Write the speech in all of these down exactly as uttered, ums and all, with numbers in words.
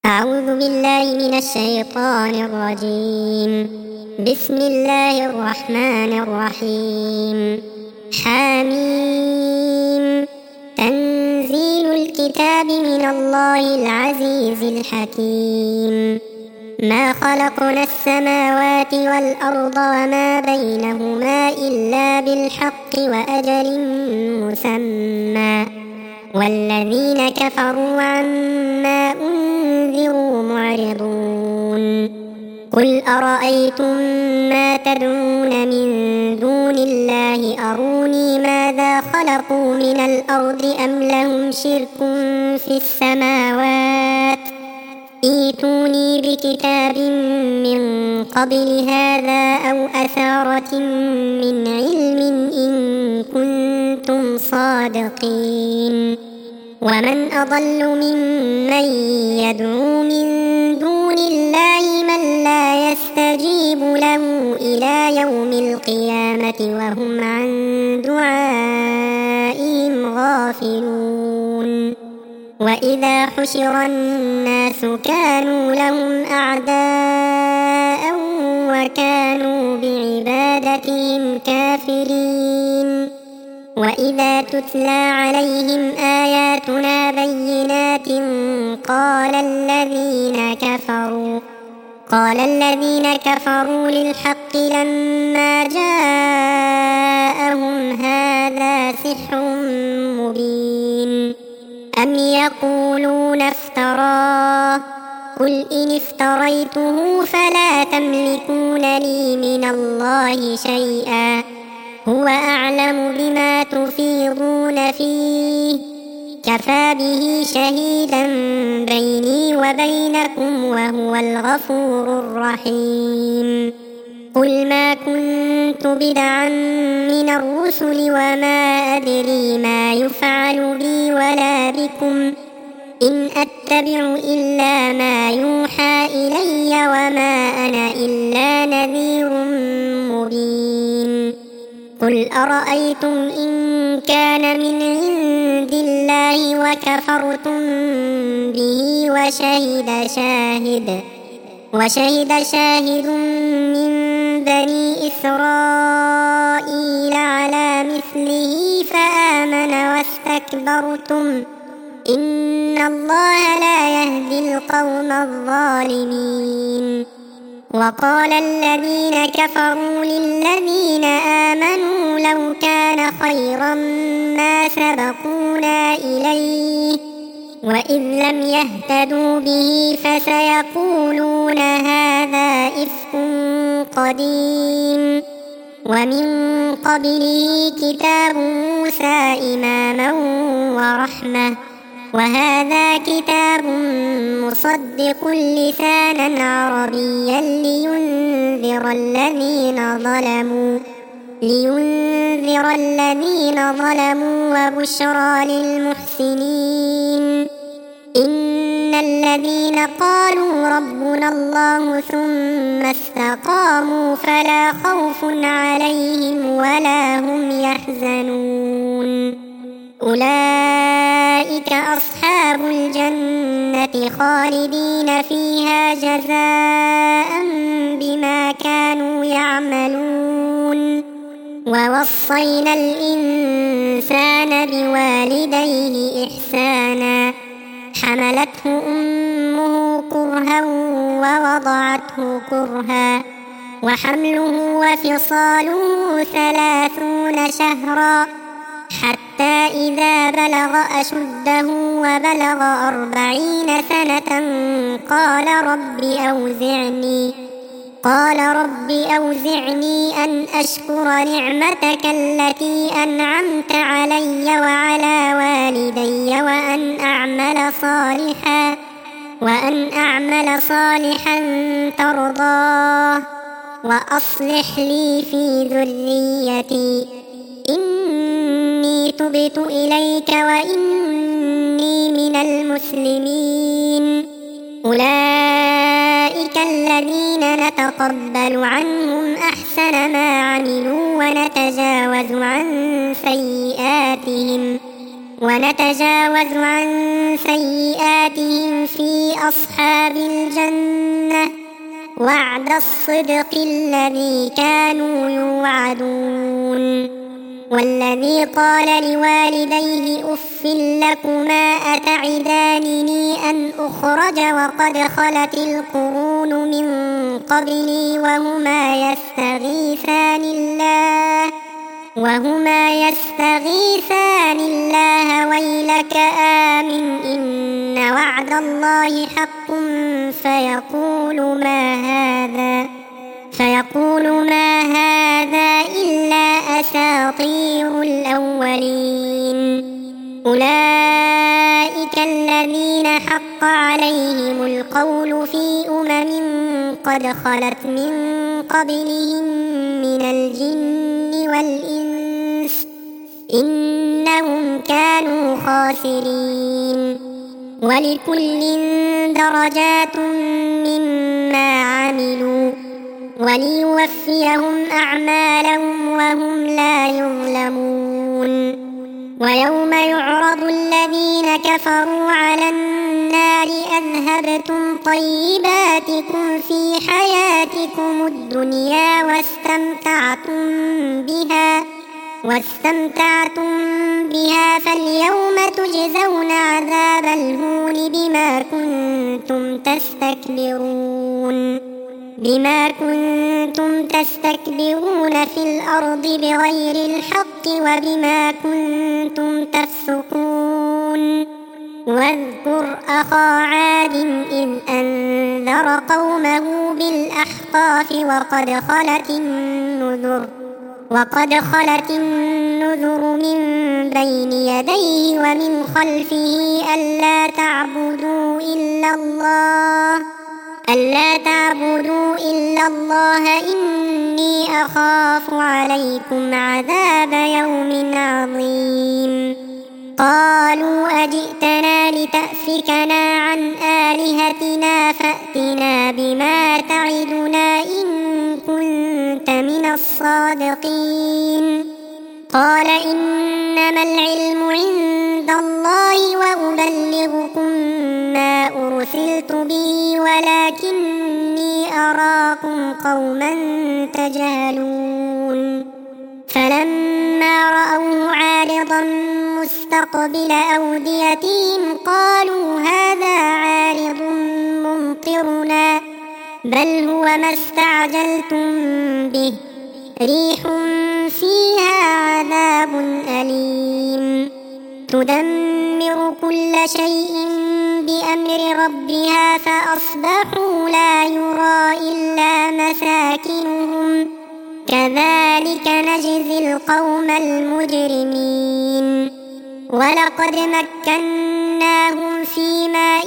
أعوذ بالله من الشيطان الرجيم. بسم الله الرحمن الرحيم. حميم. تنزيل الكتاب من الله العزيز الحكيم. ما خلقنا السماوات والأرض وما بينهما إلا بالحق وأجل مسمى، والذين كفروا عما أنذروا معرضون. قل أرأيتم ما تدعون من دون الله أروني ماذا خلقوا من الأرض أم لهم شرك في السماوات، ائتوني بكتاب من قبل هذا أو أثارة من علم إن كنتم صادقين. ومن أضل ممن يدعو من دون الله من لا يستجيب له إلى يوم القيامة وهم عن دعائهم غافلون. وإذا حشر الناس كانوا لهم أعداء وكانوا بعبادتهم كافرين. وإذا تتلى عليهم آياتنا بينات قال الذين كفروا قال الذين كفروا للحق لما جاءهم هذا سحر مبين. أم يقولون افتراه، قل إن افتريته فلا تملكون لي من الله شيئا، هو أعلم بما تفيضون فيه، كفى به شهيدا بيني وبينكم وهو الغفور الرحيم. قل ما كنت بدعا من الرسل وما أدري ما يفعل بي ولا بكم، إن أتبع إلا ما يوحى إلي وما أنا إلا نذير مبين. قل أرأيتم إن كان من عند الله وكفرتم به وشهد شاهد وشهد شاهد من بني إسرائيل على مثله فآمن واستكبرتم، إن الله لا يهدي القوم الظالمين. وقال الذين كفروا للذين آمنوا لو كان خيرا ما سبقونا إليه، وإذ لم يهتدوا به فسيقولون هذا إفك قديم. ومن قبله كتاب موسى إماما ورحمة، وهذا كتاب مصدق لسانا عربيا لينذر الذين ظلموا لينذر الذين ظلموا وبشرى للمحسنين. إن الذين قالوا ربنا الله ثم استقاموا فلا خوف عليهم ولا هم يحزنون. أولئك أصحاب الجنة خالدين فيها جزاء بما كانوا يعملون. ووصينا الإنسان بوالديه إحسانا، حملته أمه كرها ووضعته كرها، وحمله وفصاله ثلاثون شهرا، حتى إذا بلغ أشده وبلغ أربعين سنة قال رب أوزعني قال رب أوزعني أن أشكر نعمتك التي أنعمت علي وعلى والدي وأن أعمل صالحا وأن أعمل صالحا ترضاه وأصلح لي في ذريتي إني تبت إليك وإني من المسلمين. أولئك الذين نتقبل عنهم أحسن ما عملوا ونتجاوز عن سيئاتهم ونتجاوز عن سيئاتهم في أصحاب الجنة وعد الصدق الذي كانوا يوعدون والذي قال لوالديه أف لكما أتعدانني أن أخرج وقد خلت القرون من قبلي وهما يستغيثان الله وهما يستغيثان الله ويلك آمن إن وعد الله حق فيقول ما هذا فيقول ما هذا إلا أساطير الأولين أولئك الذين حق عليهم القول في أمم قد خلت من قبلهم من الجن والإنس إنهم كانوا خاسرين ولكل درجات مما عملوا وليوفيهم أعمالهم وهم لا يظلمون ويوم يعرض الذين كفروا على النار أذهبتم طيباتكم في حياتكم الدنيا واستمتعتم بها واستمتعتم بها فاليوم تجزون عذاب الهون بما كنتم تستكبرون بما كنتم تستكبرون في الأرض بغير الحق وبما كنتم تفسقون واذكر أخا عاد إذ أنذر قومه بالأحقاف وقد خلت النذر وقد خلت النذر من بين يديه ومن خلفه ألا تعبدوا إلا الله ألا تعبدوا إلا الله إني أخاف عليكم عذاب يوم عظيم قالوا أجئتنا لتأفكنا عن آلهتنا فأتنا بما تعدنا إن كنت من الصادقين قال إنما العلم عند الله وأبلغكم ما أرسلت به ولكني أراكم قوما تجهلون فلما رأوه عارضا مستقبل أوديتهم قالوا هذا عارض ممطرنا بل هو ما استعجلتم به ريح فيها عذاب أليم تدمر كل شيء بأمر ربها فأصبحوا لا يرى إلا مساكنهم كذلك نجزي القوم المجرمين ولقد مكناهم في ماء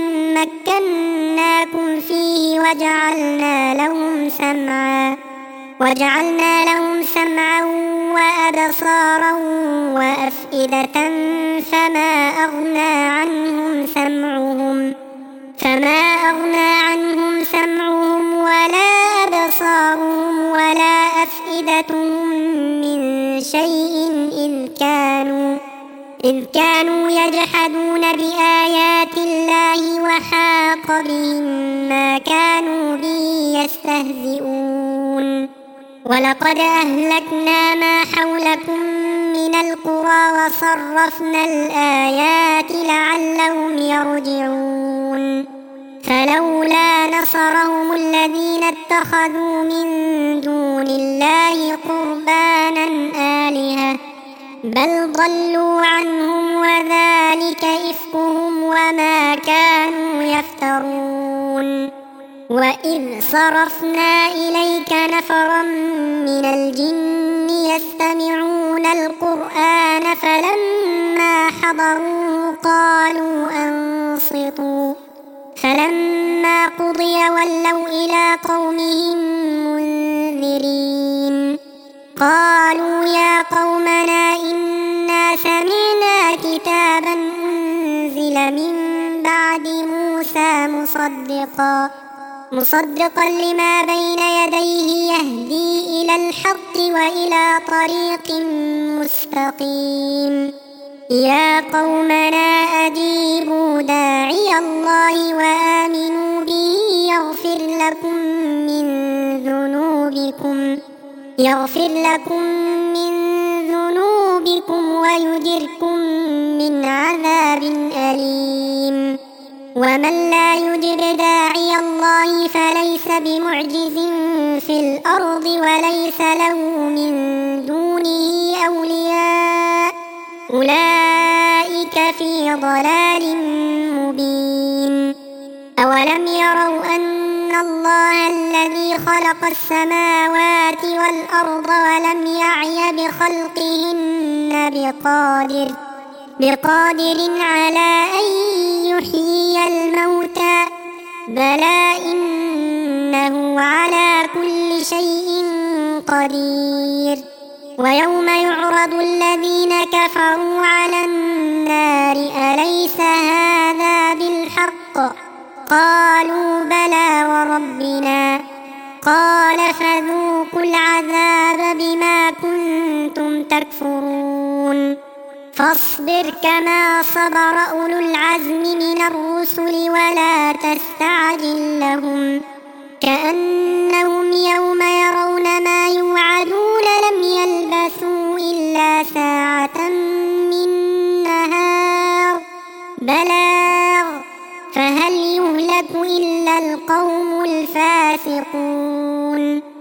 مكناكم فيه وجعلنا لهم سمعا وجعلنا لهم سمعا وأبصارا وأفئدة فما أغنى عنهم سمعهم فما أغنى عنهم سمعهم ولا أبصارهم ولا أفئدتهم من شيء إذ كانوا إذ كانوا يجحدون بآيات الله وحاق بهم ما كانوا به يستهزئون ولقد أهلكنا ما حولكم من القرى وصرفنا الآيات لعلهم يرجعون فلولا نصرهم الذين اتخذوا من دون الله قربانا آلهة بل ضلوا عنهم وذلك إفكهم وما كانوا يفترون وإذ صرفنا إليك نفرا من الجن يستمعون القرآن فلما حضروه قالوا أنصتوا فلما قضي ولوا إلى قومهم منذرين قالوا يا قومنا إنا سمعنا كتابا أنزل من بعد موسى مصدقا مصدقا لما بين يديه يهدي إلى الحق وإلى طريق مستقيم يا قومنا أجيبوا داعي الله وآمنوا به يغفر لكم من ذنوبكم يغفر لكم من ذنوبكم ويجركم من عذاب أليم. ومن لا يجب داعي الله فليس بمعجز في الأرض وليس له من دونه أولياء أولئك في ضلال مبين. أولم يروا أن الله الذي خلق السماوات والأرض ولم يعي بخلقهن بقادر بقادر على أن يحيي الموتى بلى إنه على كل شيء قدير. ويوم يعرض الذين كفروا على النار أليس هذا بالحق قالوا بلى وربنا قال فذوقوا العذاب بما كنتم تكفرون. فاصبر كما صبر أولو العزم من الرسل ولا تستعجل لهم كأنهم يوم يرون ما يوعدون لم يلبثوا إلا ساعة من نهار بلاغ فهل يهلك إلا القوم الفاسقون.